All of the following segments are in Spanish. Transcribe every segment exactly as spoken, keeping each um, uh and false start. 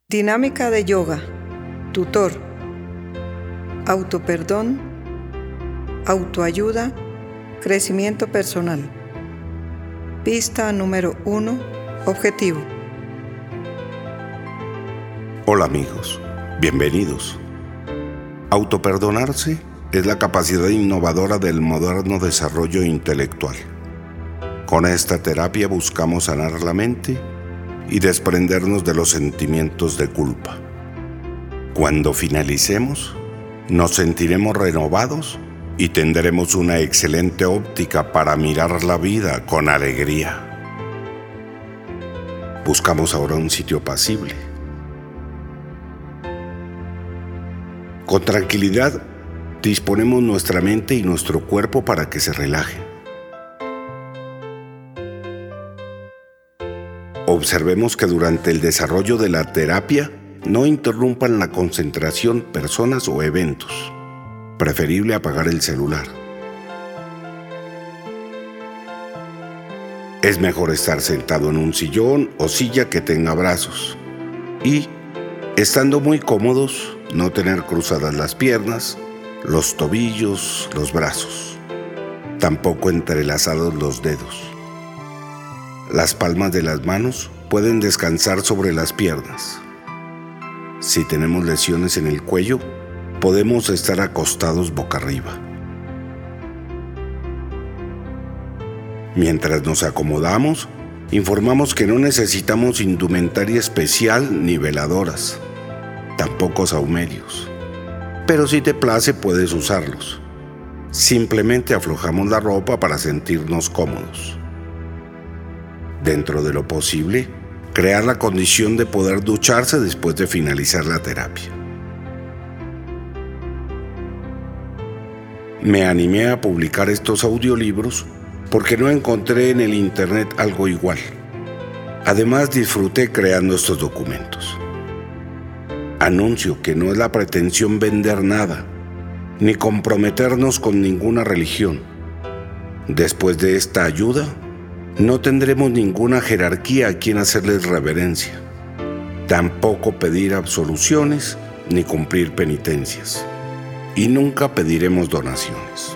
Dinámica de yoga, tutor, autoperdón, autoayuda, crecimiento personal. Pista número uno, objetivo. Hola amigos, bienvenidos. Autoperdonarse es la capacidad innovadora del moderno desarrollo intelectual. Con esta terapia buscamos sanar la mente y desprendernos de los sentimientos de culpa. Cuando finalicemos, nos sentiremos renovados y tendremos una excelente óptica para mirar la vida con alegría. Buscamos ahora un sitio apacible. Con tranquilidad, disponemos nuestra mente y nuestro cuerpo para que se relajen. Observemos que durante el desarrollo de la terapia no interrumpan la concentración personas o eventos. Preferible apagar el celular. Es mejor estar sentado en un sillón o silla que tenga brazos. Y, estando muy cómodos, no tener cruzadas las piernas, los tobillos, los brazos. Tampoco entrelazados los dedos. Las palmas de las manos pueden descansar sobre las piernas. Si tenemos lesiones en el cuello, podemos estar acostados boca arriba. Mientras nos acomodamos, informamos que no necesitamos indumentaria especial ni veladoras, tampoco sahumerios. Pero si te place puedes usarlos. Simplemente aflojamos la ropa para sentirnos cómodos. Dentro de lo posible, crear la condición de poder ducharse después de finalizar la terapia. Me animé a publicar estos audiolibros porque no encontré en el internet algo igual. Además, disfruté creando estos documentos. Anuncio que no es la pretensión vender nada, ni comprometernos con ninguna religión. Después de esta ayuda, no tendremos ninguna jerarquía a quien hacerles reverencia, tampoco pedir absoluciones ni cumplir penitencias, y nunca pediremos donaciones.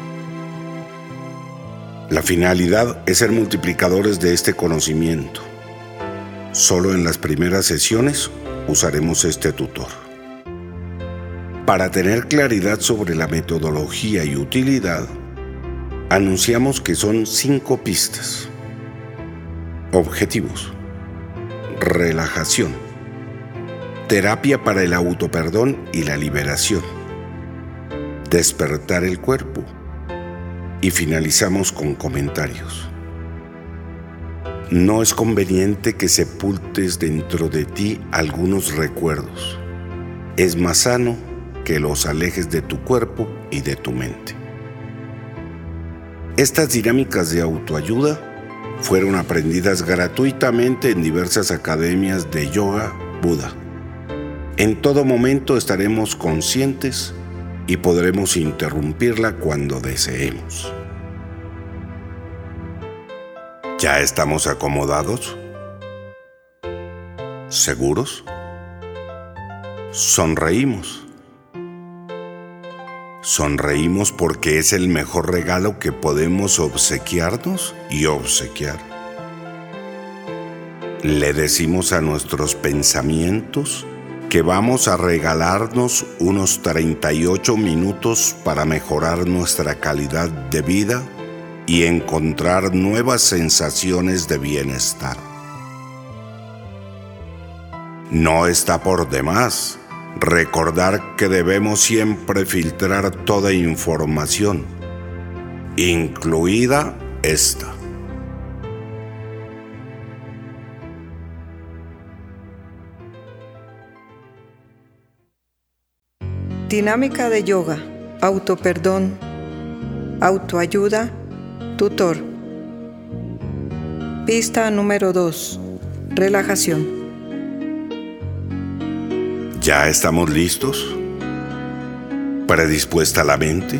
La finalidad es ser multiplicadores de este conocimiento. Solo en las primeras sesiones usaremos este tutor. Para tener claridad sobre la metodología y utilidad, anunciamos que son cinco pistas. Objetivos: relajación, terapia para el autoperdón y la liberación, despertar el cuerpo, y finalizamos con comentarios. No es conveniente que sepultes dentro de ti algunos recuerdos. Es más sano que los alejes de tu cuerpo y de tu mente. Estas dinámicas de autoayuda fueron aprendidas gratuitamente en diversas academias de yoga Buda. En todo momento estaremos conscientes y podremos interrumpirla cuando deseemos. ¿Ya estamos acomodados? ¿Seguros? Sonreímos. Sonreímos porque es el mejor regalo que podemos obsequiarnos y obsequiar. Le decimos a nuestros pensamientos que vamos a regalarnos unos treinta y ocho minutos para mejorar nuestra calidad de vida y encontrar nuevas sensaciones de bienestar. No está por demás recordar que debemos siempre filtrar toda información, incluida esta. Dinámica de yoga, autoperdón, autoayuda, tutor. Pista número dos, relajación. ¿Ya estamos listos? ¿Predispuesta la mente?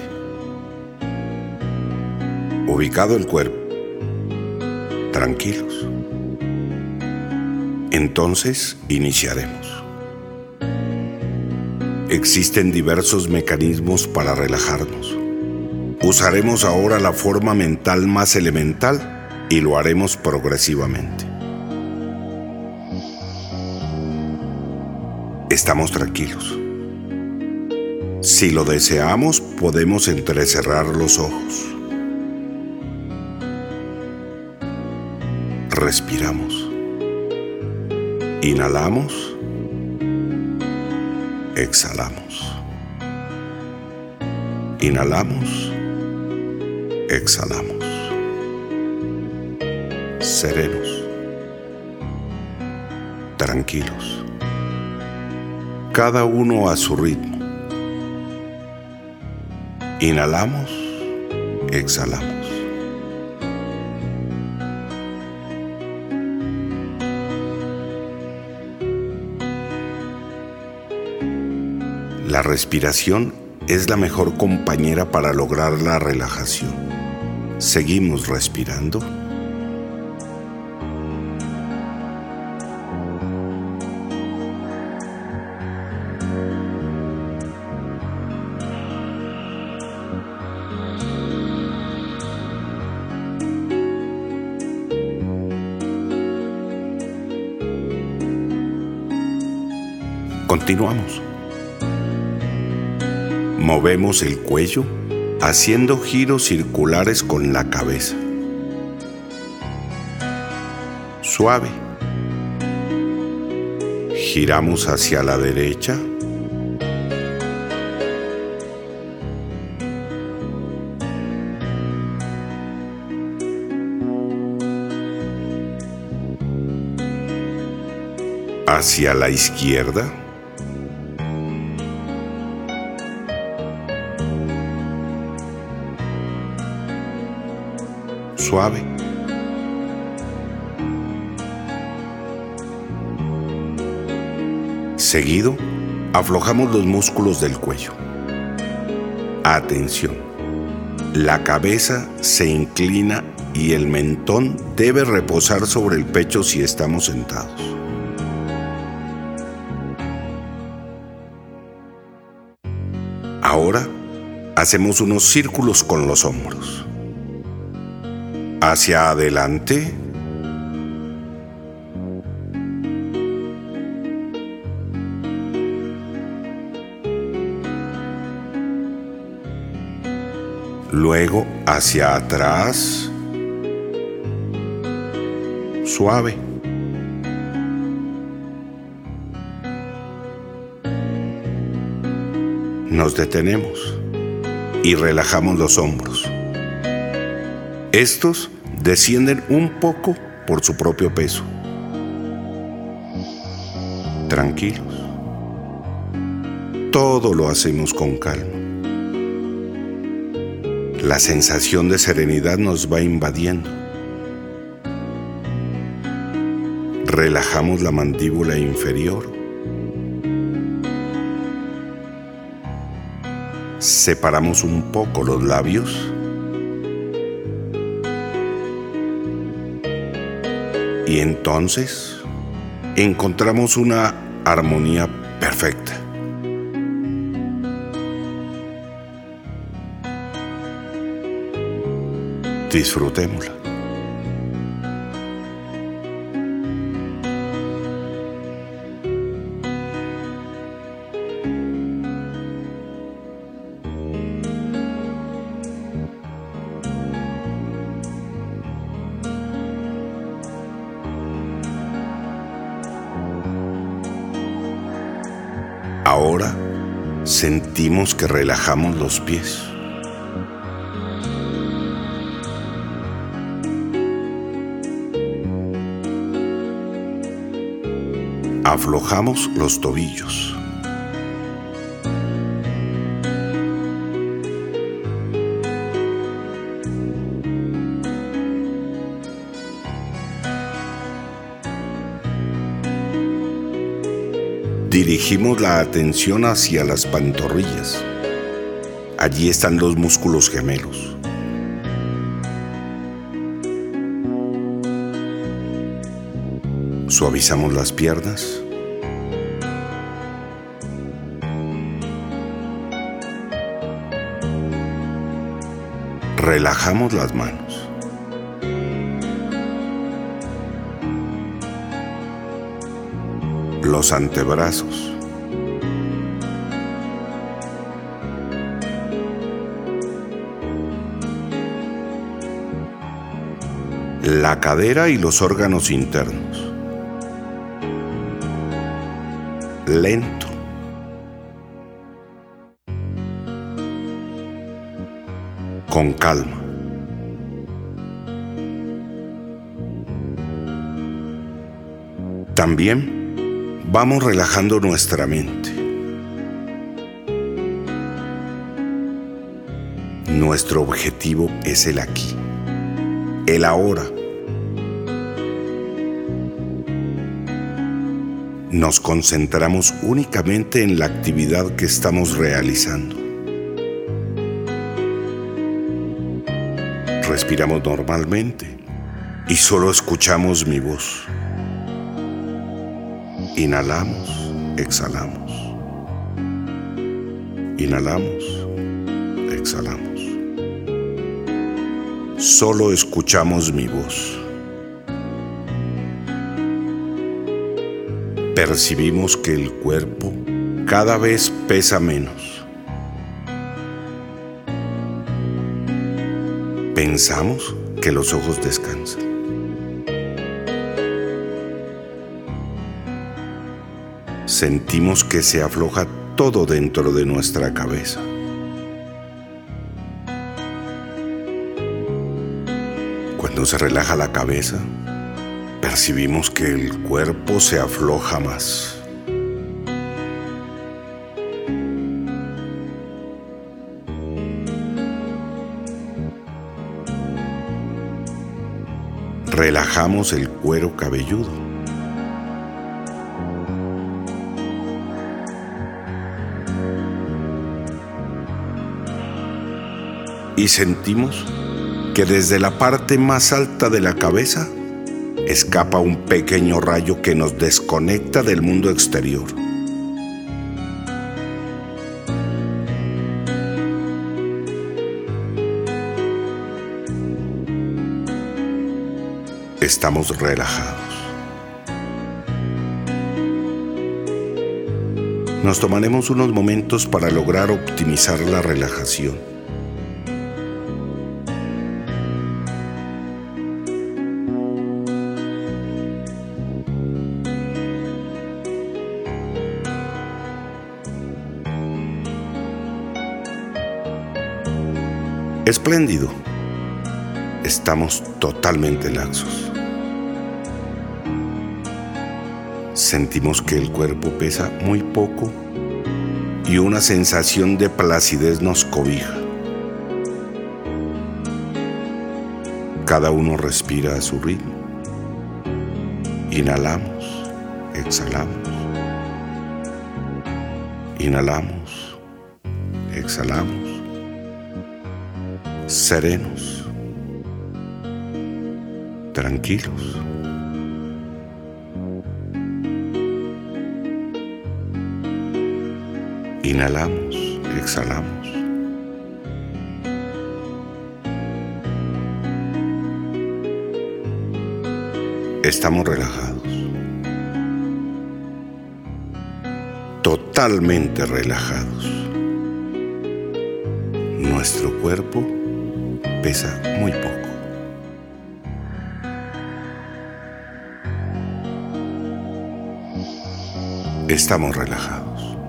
¿Ubicado el cuerpo? Tranquilos. Entonces iniciaremos. Existen diversos mecanismos para relajarnos. Usaremos ahora la forma mental más elemental y lo haremos progresivamente. Estamos tranquilos. Si lo deseamos, podemos entrecerrar los ojos. Respiramos. Inhalamos. Exhalamos. Inhalamos. Exhalamos. Serenos. Tranquilos. Cada uno a su ritmo. Inhalamos. Exhalamos. La respiración es la mejor compañera para lograr la relajación. Seguimos respirando. Continuamos. Movemos el cuello haciendo giros circulares con la cabeza. Suave. Giramos hacia la derecha. Hacia la izquierda. Suave. Seguido, aflojamos los músculos del cuello. Atención, la cabeza se inclina y el mentón debe reposar sobre el pecho si estamos sentados. Ahora, hacemos unos círculos con los hombros. Hacia adelante. Luego hacia atrás. Suave. Nos detenemos y relajamos los hombros. Estos descienden un poco por su propio peso. Tranquilos. Todo lo hacemos con calma. La sensación de serenidad nos va invadiendo. Relajamos la mandíbula inferior. Separamos un poco los labios. Y entonces encontramos una armonía perfecta. Disfrutémosla. Ahora sentimos que relajamos los pies. Aflojamos los tobillos. Dirigimos la atención hacia las pantorrillas. Allí están los músculos gemelos. Suavizamos las piernas. Relajamos las manos. Los antebrazos. La cadera y los órganos internos. Lento. Con calma. También vamos relajando nuestra mente. Nuestro objetivo es el aquí, el ahora. Nos concentramos únicamente en la actividad que estamos realizando. Respiramos normalmente y solo escuchamos mi voz. Inhalamos, exhalamos. Inhalamos, exhalamos. Solo escuchamos mi voz. Percibimos que el cuerpo cada vez pesa menos. Pensamos que los ojos descansan. Sentimos que se afloja todo dentro de nuestra cabeza. Cuando se relaja la cabeza, percibimos que el cuerpo se afloja más. Relajamos el cuero cabelludo. Y sentimos que desde la parte más alta de la cabeza escapa un pequeño rayo que nos desconecta del mundo exterior. Estamos relajados. Nos tomaremos unos momentos para lograr optimizar la relajación. Espléndido. Estamos totalmente laxos. Sentimos que el cuerpo pesa muy poco y una sensación de placidez nos cobija. Cada uno respira a su ritmo. Inhalamos, exhalamos. Inhalamos, exhalamos. Serenos, tranquilos. Inhalamos, exhalamos. Estamos relajados. Totalmente relajados. Nuestro cuerpo pesa muy poco. Estamos relajados.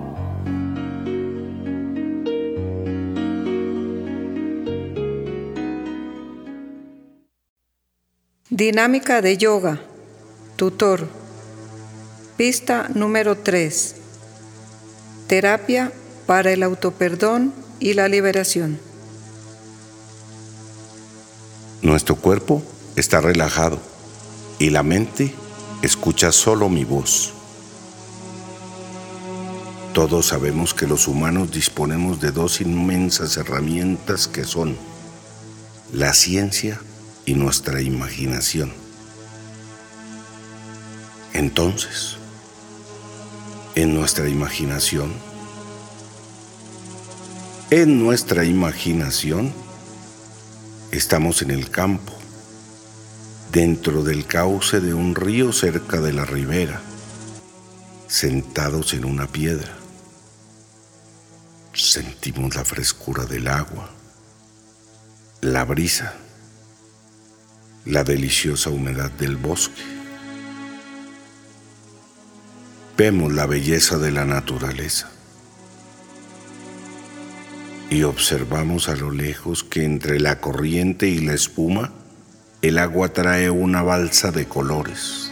Dinámica de yoga. Tutor. Pista número tres. Terapia para el autoperdón y la liberación. Nuestro cuerpo está relajado y la mente escucha solo mi voz. Todos sabemos que los humanos disponemos de dos inmensas herramientas que son la ciencia y nuestra imaginación. En Entonces, en nuestra imaginación, en nuestra imaginación, estamos en el campo, dentro del cauce de un río cerca de la ribera, sentados en una piedra. Sentimos la frescura del agua, la brisa, la deliciosa humedad del bosque. Vemos la belleza de la naturaleza y observamos a lo lejos que entre la corriente y la espuma el agua trae una balsa de colores.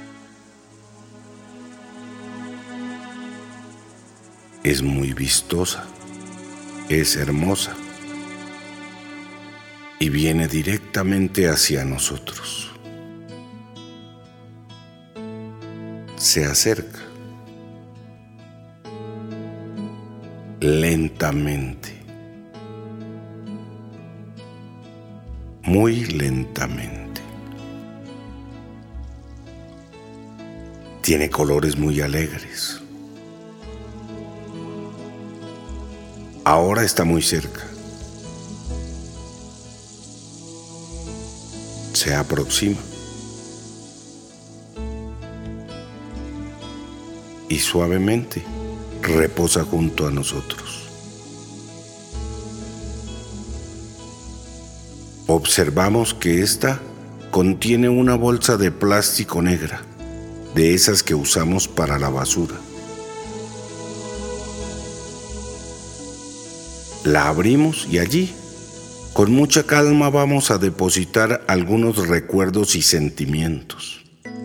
Es muy vistosa, es hermosa y viene directamente hacia nosotros. Se acerca lentamente, muy lentamente. Tiene colores muy alegres. Ahora está muy cerca. Se aproxima. Y suavemente reposa junto a nosotros. Observamos que ésta contiene una bolsa de plástico negra, de esas que usamos para la basura. La abrimos y allí, con mucha calma, vamos a depositar algunos recuerdos y sentimientos.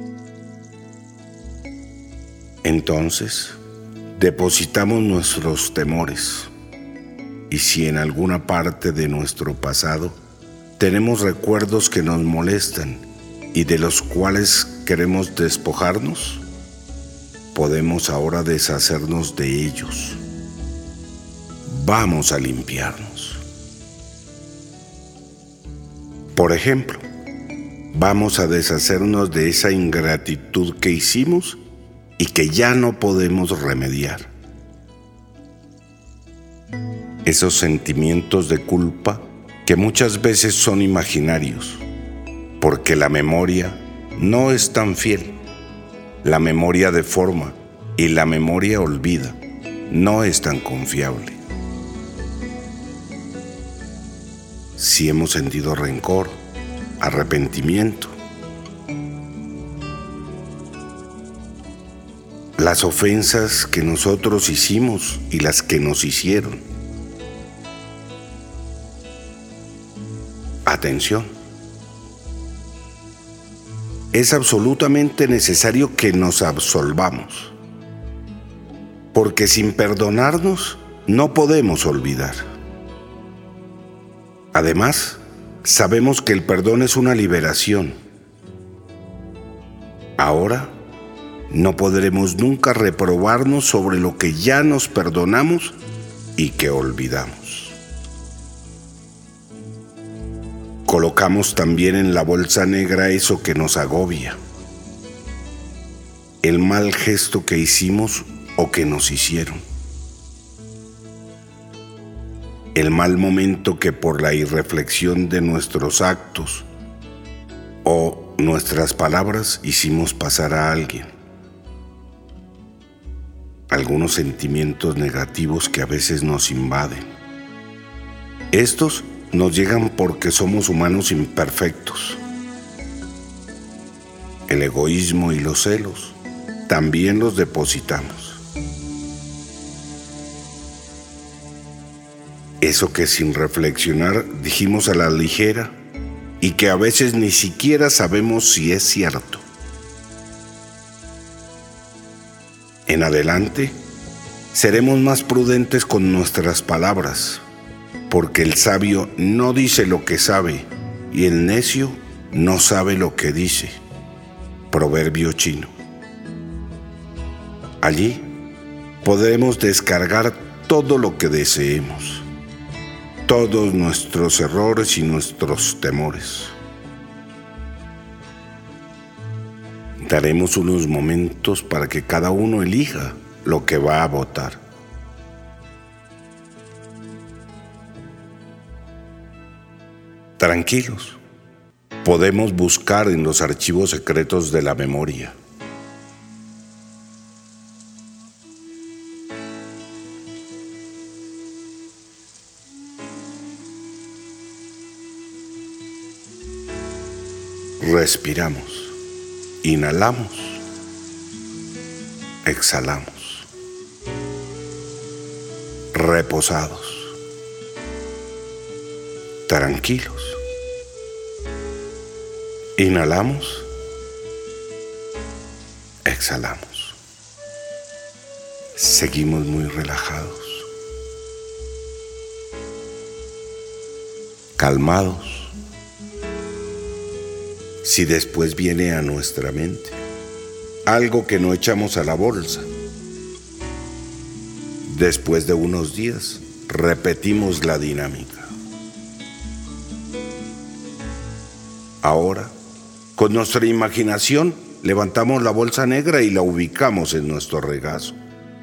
Entonces, depositamos nuestros temores, y si en alguna parte de nuestro pasado tenemos recuerdos que nos molestan y de los cuales queremos despojarnos, podemos ahora deshacernos de ellos. Vamos a limpiarnos. Por ejemplo, vamos a deshacernos de esa ingratitud que hicimos y que ya no podemos remediar. Esos sentimientos de culpa que muchas veces son imaginarios, porque la memoria no es tan fiel. La memoria deforma y la memoria olvida, no es tan confiable. Si hemos sentido rencor, arrepentimiento, las ofensas que nosotros hicimos y las que nos hicieron. Atención. Es absolutamente necesario que nos absolvamos, porque sin perdonarnos no podemos olvidar. Además, sabemos que el perdón es una liberación. Ahora, no podremos nunca reprobarnos sobre lo que ya nos perdonamos y que olvidamos. Colocamos también en la bolsa negra eso que nos agobia, el mal gesto que hicimos o que nos hicieron, el mal momento que por la irreflexión de nuestros actos o nuestras palabras hicimos pasar a alguien. Algunos sentimientos negativos que a veces nos invaden. Estos nos llegan porque somos humanos imperfectos. El egoísmo y los celos también los depositamos. Eso que sin reflexionar dijimos a la ligera y que a veces ni siquiera sabemos si es cierto. En adelante, seremos más prudentes con nuestras palabras, porque el sabio no dice lo que sabe y el necio no sabe lo que dice. Proverbio chino. Allí podremos descargar todo lo que deseemos, todos nuestros errores y nuestros temores. Daremos unos momentos para que cada uno elija lo que va a votar. Tranquilos, podemos buscar en los archivos secretos de la memoria. Respiramos, inhalamos, exhalamos, reposados, tranquilos. Inhalamos, exhalamos. Seguimos muy relajados, calmados. Si después viene a nuestra mente algo que no echamos a la bolsa, después de unos días repetimos la dinámica. Ahora, con nuestra imaginación, levantamos la bolsa negra y la ubicamos en nuestro regazo.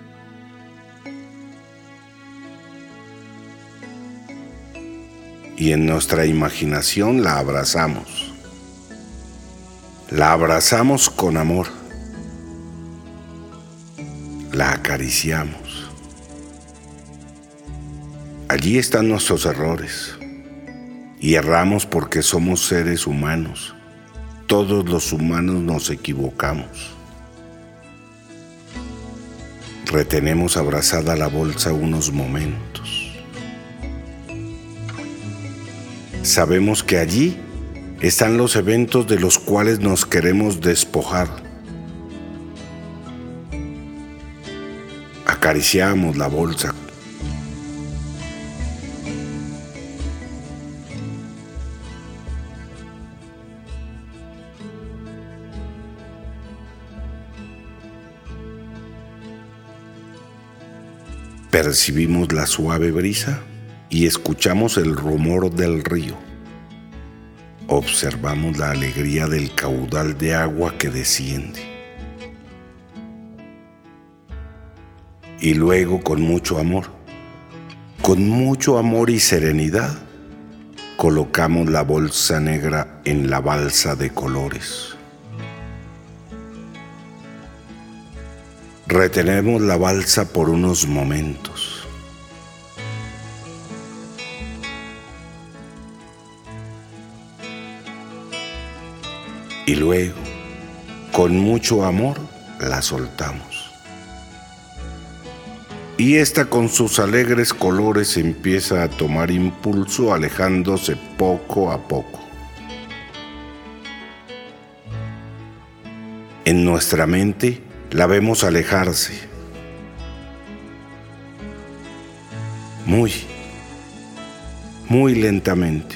Y en nuestra imaginación la abrazamos. La abrazamos con amor. La acariciamos. Allí están nuestros errores. Y erramos porque somos seres humanos. Todos los humanos nos equivocamos. Retenemos abrazada la bolsa unos momentos. Sabemos que allí están los eventos de los cuales nos queremos despojar. Acariciamos la bolsa. Percibimos la suave brisa y escuchamos el rumor del río. Observamos la alegría del caudal de agua que desciende. Y luego, con mucho amor, con mucho amor y serenidad, colocamos la bolsa negra en la balsa de colores. Retenemos la balsa por unos momentos. Y luego, con mucho amor, la soltamos. Y esta con sus alegres colores empieza a tomar impulso, alejándose poco a poco. En nuestra mente la vemos alejarse. Muy, muy lentamente.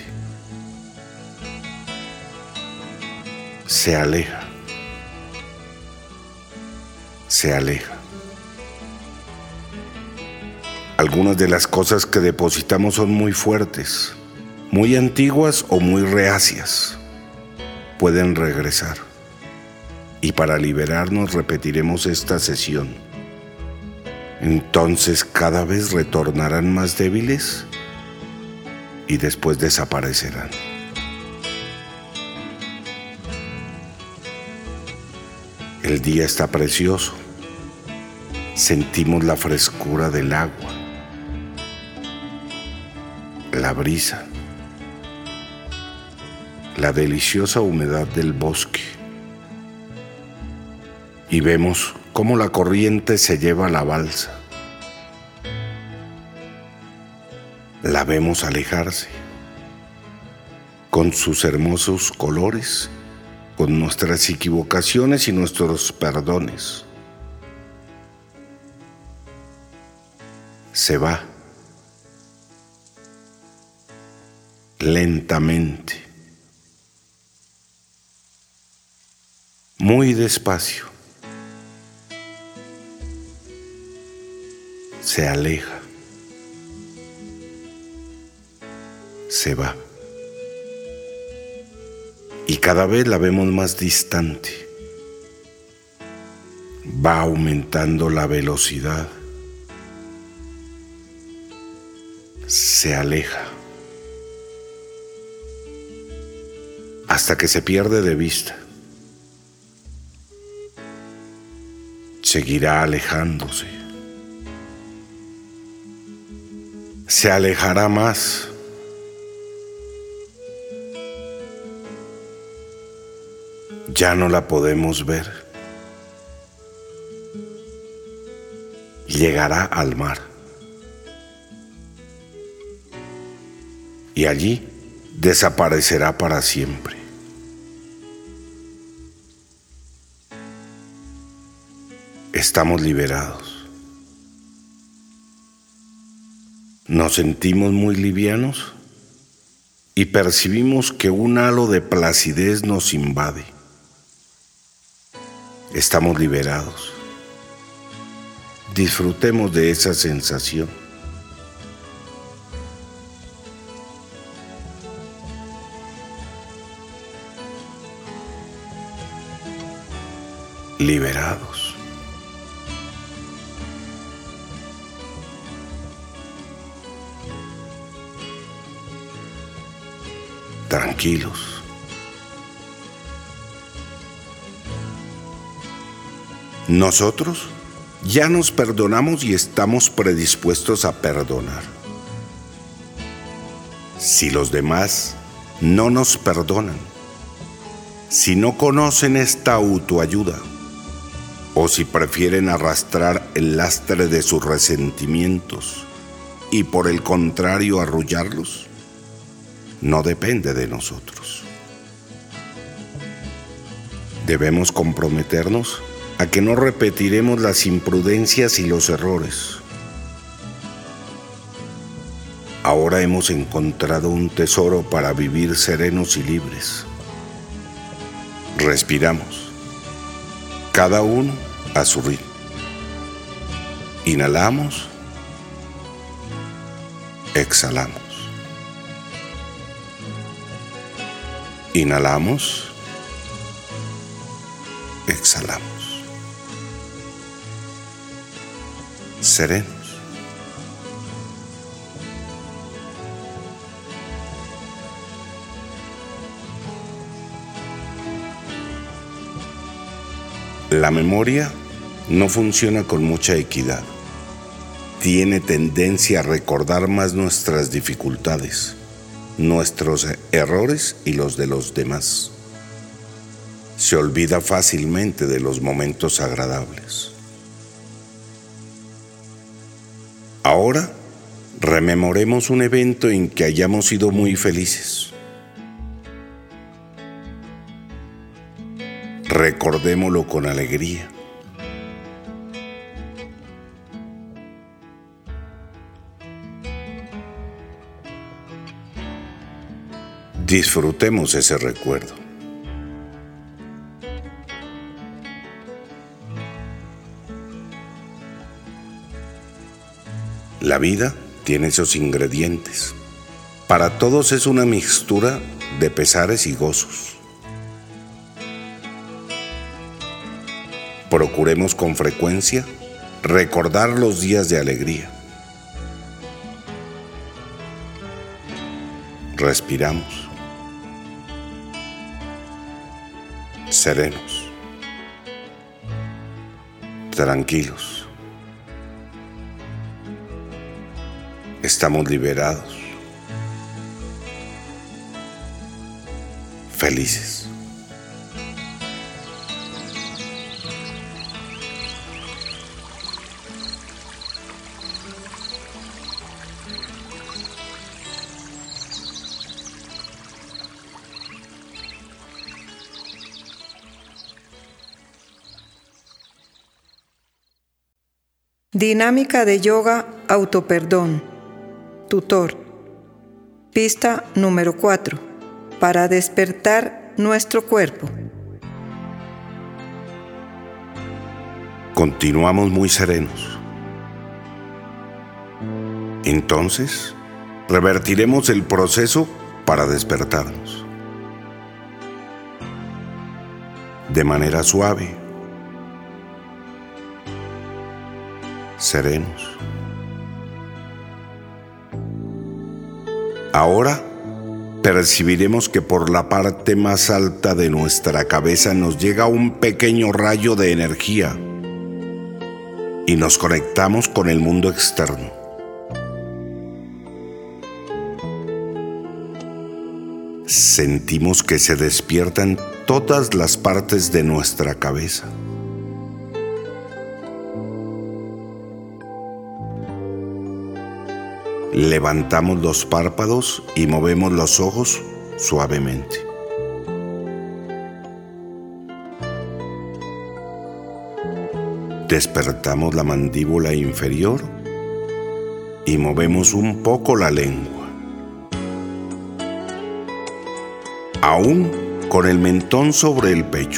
Se aleja. Se aleja. Algunas de las cosas que depositamos son muy fuertes, muy antiguas o muy reacias. Pueden regresar. Y para liberarnos repetiremos esta sesión. Entonces cada vez retornarán más débiles y después desaparecerán. El día está precioso. Sentimos la frescura del agua, la brisa, la deliciosa humedad del bosque. Y vemos cómo la corriente se lleva la balsa. La vemos alejarse, con sus hermosos colores, con nuestras equivocaciones y nuestros perdones. Se va, lentamente, muy despacio. Se aleja, se va. Y cada vez la vemos más distante, va aumentando la velocidad. Se aleja hasta que se pierde de vista. Seguirá alejándose. Se alejará más. Ya no la podemos ver. Llegará al mar. Y allí desaparecerá para siempre. Estamos liberados. Nos sentimos muy livianos y percibimos que un halo de placidez nos invade. Estamos liberados. Disfrutemos de esa sensación. Liberados. Tranquilos. Nosotros ya nos perdonamos y estamos predispuestos a perdonar. Si los demás no nos perdonan, si no conocen esta autoayuda, o si prefieren arrastrar el lastre de sus resentimientos y por el contrario arrullarlos, no depende de nosotros. Debemos comprometernos a que no repetiremos las imprudencias y los errores. Ahora hemos encontrado un tesoro para vivir serenos y libres. Respiramos, cada uno a su ritmo. Inhalamos, exhalamos. Inhalamos, exhalamos. Serenos. La memoria no funciona con mucha equidad. Tiene tendencia a recordar más nuestras dificultades, nuestros errores y los de los demás. Se olvida fácilmente de los momentos agradables. Ahora, rememoremos un evento en que hayamos sido muy felices. Recordémoslo con alegría. Disfrutemos ese recuerdo. La vida tiene esos ingredientes. Para todos es una mixtura de pesares y gozos. Procuremos con frecuencia recordar los días de alegría. Respiramos. Serenos. Tranquilos. Estamos liberados. Felices. Dinámica de yoga autoperdón. Tutor. Pista número cuatro. Para despertar nuestro cuerpo. Continuamos muy serenos. Entonces, revertiremos el proceso para despertarnos. De manera suave, serenos. Ahora percibiremos que por la parte más alta de nuestra cabeza nos llega un pequeño rayo de energía y nos conectamos con el mundo externo. Sentimos que se despiertan todas las partes de nuestra cabeza. Levantamos los párpados y movemos los ojos suavemente. Despertamos la mandíbula inferior y movemos un poco la lengua. Aún con el mentón sobre el pecho.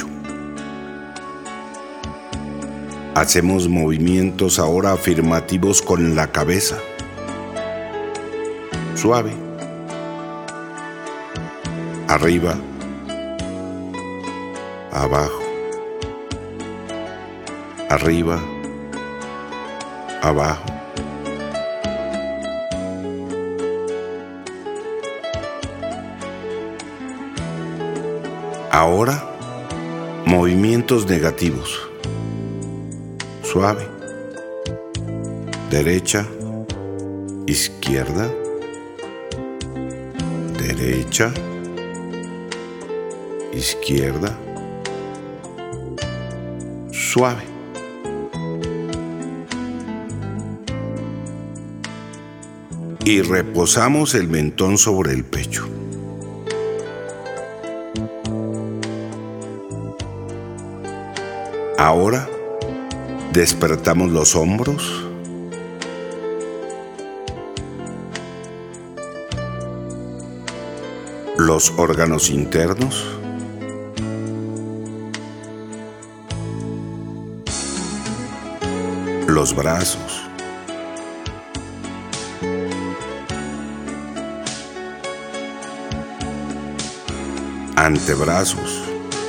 Hacemos movimientos ahora afirmativos con la cabeza. Suave. Arriba. Abajo. Arriba. Abajo. Ahora, movimientos negativos. Suave. Derecha. Izquierda. Derecha. Izquierda. Suave. Y reposamos el mentón sobre el pecho. Ahora despertamos los hombros, los órganos internos, los brazos, antebrazos,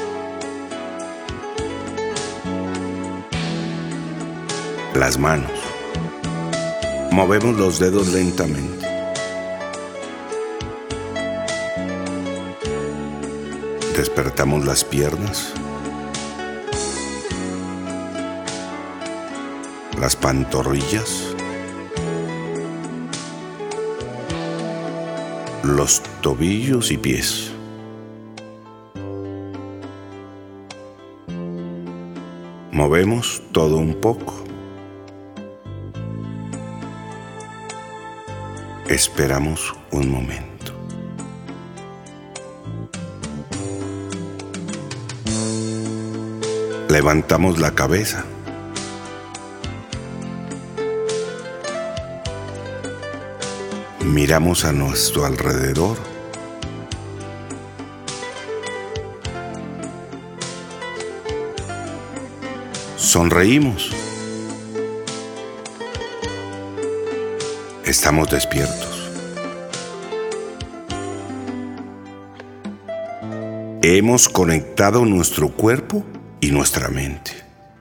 las manos. Movemos los dedos lentamente. Despertamos las piernas, las pantorrillas, los tobillos y pies. Movemos todo un poco. Esperamos un momento. Levantamos la cabeza. Miramos a nuestro alrededor. Sonreímos. Estamos despiertos. Hemos conectado nuestro cuerpo y nuestra mente.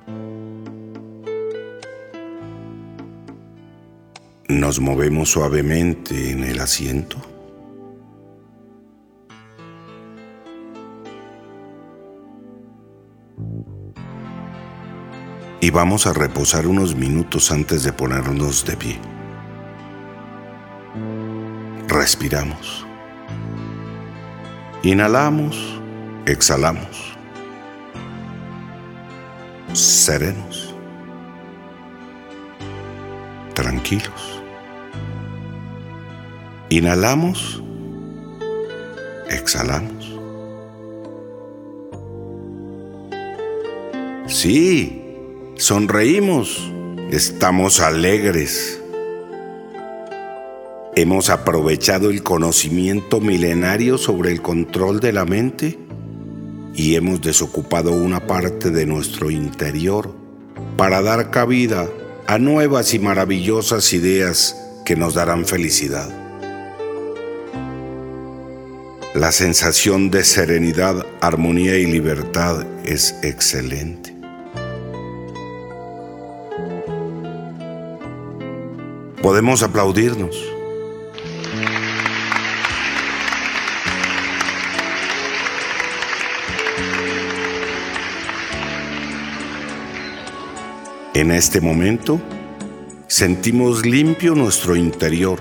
Nos movemos suavemente en el asiento. Y vamos a reposar unos minutos antes de ponernos de pie. Respiramos. Inhalamos, exhalamos. Serenos. Tranquilos. Inhalamos, exhalamos. Sí, sonreímos, estamos alegres. Hemos aprovechado el conocimiento milenario sobre el control de la mente y hemos desocupado una parte de nuestro interior para dar cabida a nuevas y maravillosas ideas que nos darán felicidad. La sensación de serenidad, armonía y libertad es excelente. Podemos aplaudirnos. En este momento, sentimos limpio nuestro interior.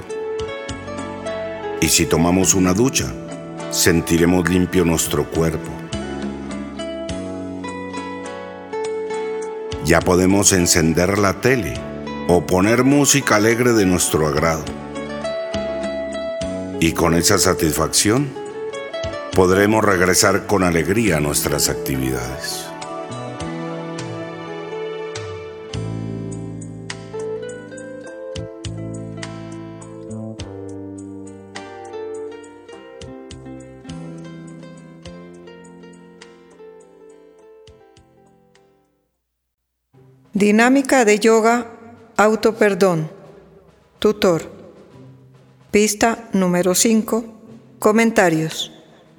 Y si tomamos una ducha, sentiremos limpio nuestro cuerpo. Ya podemos encender la tele o poner música alegre de nuestro agrado. Y con esa satisfacción, podremos regresar con alegría a nuestras actividades. Dinámica de yoga, autoperdón. Tutor. Pista número cinco. Comentarios.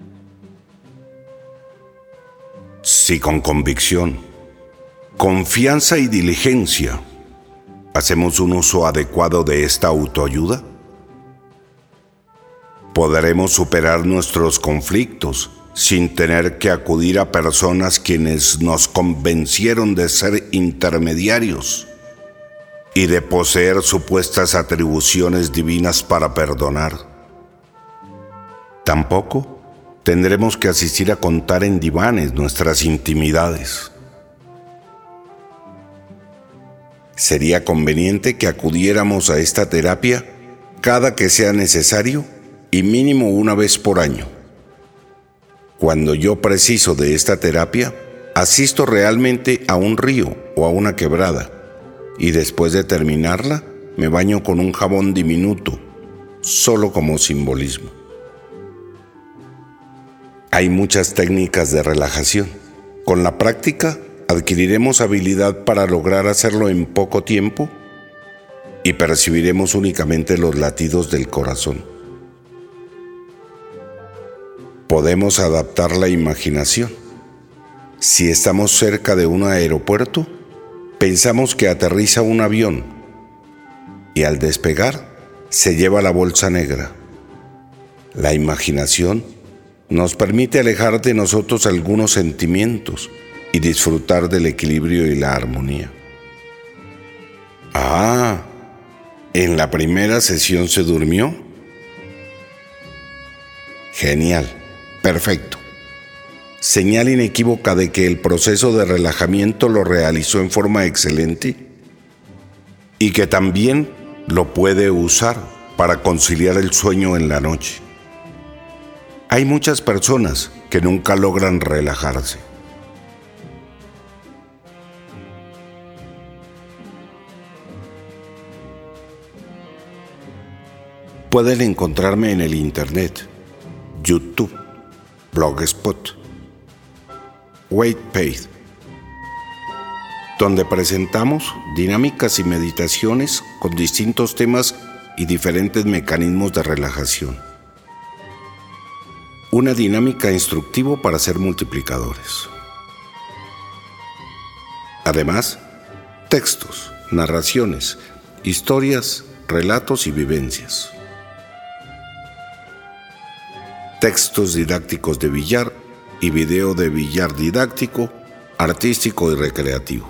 Si con convicción, confianza y diligencia hacemos un uso adecuado de esta autoayuda, podremos superar nuestros conflictos sin tener que acudir a personas quienes nos convencieron de ser intermediarios y de poseer supuestas atribuciones divinas para perdonar. Tampoco tendremos que asistir a contar en divanes nuestras intimidades. Sería conveniente que acudiéramos a esta terapia cada que sea necesario y mínimo una vez por año. Cuando yo preciso de esta terapia, asisto realmente a un río o a una quebrada y después de terminarla me baño con un jabón diminuto, solo como simbolismo. Hay muchas técnicas de relajación. Con la práctica adquiriremos habilidad para lograr hacerlo en poco tiempo y percibiremos únicamente los latidos del corazón. Podemos adaptar la imaginación. Si estamos cerca de un aeropuerto, pensamos que aterriza un avión y al despegar se lleva la bolsa negra. La imaginación nos permite alejar de nosotros algunos sentimientos y disfrutar del equilibrio y la armonía. Ah, ¿en la primera sesión se durmió? Genial. Perfecto. Señal inequívoca de que el proceso de relajamiento lo realizó en forma excelente y que también lo puede usar para conciliar el sueño en la noche. Hay muchas personas que nunca logran relajarse. Pueden encontrarme en el internet, YouTube, Blogspot, Wattpad, donde presentamos dinámicas y meditaciones con distintos temas y diferentes mecanismos de relajación. Una dinámica instructiva para ser multiplicadores. Además, textos, narraciones, historias, relatos y vivencias. Textos didácticos de billar y video de billar didáctico, artístico y recreativo.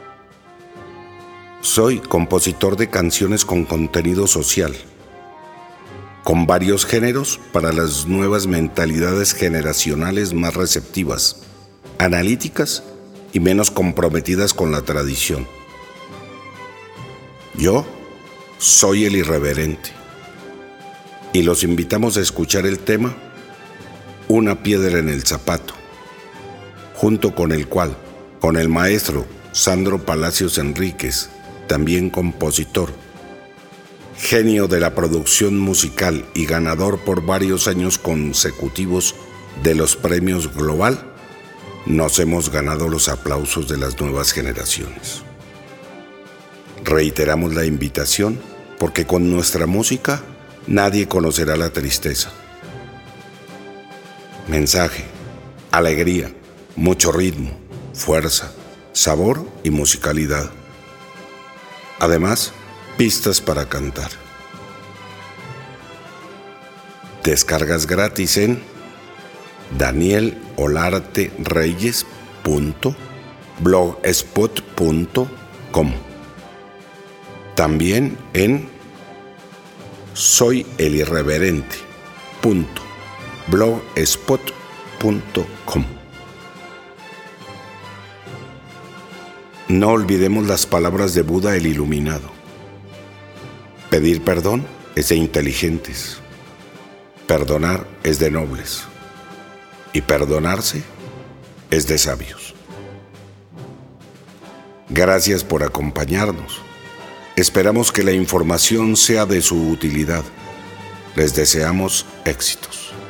Soy compositor de canciones con contenido social, con varios géneros para las nuevas mentalidades generacionales más receptivas, analíticas y menos comprometidas con la tradición. Yo soy el irreverente y los invitamos a escuchar el tema Una piedra en el zapato, junto con el cual, con el maestro Sandro Palacios Enríquez, también compositor, genio de la producción musical y ganador por varios años consecutivos de los premios Global, nos hemos ganado los aplausos de las nuevas generaciones. Reiteramos la invitación porque con nuestra música nadie conocerá la tristeza. Mensaje, alegría, mucho ritmo, fuerza, sabor y musicalidad. Además, Pistas para cantar. Descargas gratis en daniel olarte reyes punto blogspot punto com. También en soy el irreverente punto blogspot punto com. No olvidemos las palabras de Buda el Iluminado. Pedir perdón es de inteligentes. Perdonar es de nobles. Y perdonarse es de sabios. Gracias por acompañarnos. Esperamos que la información sea de su utilidad. Les deseamos éxitos.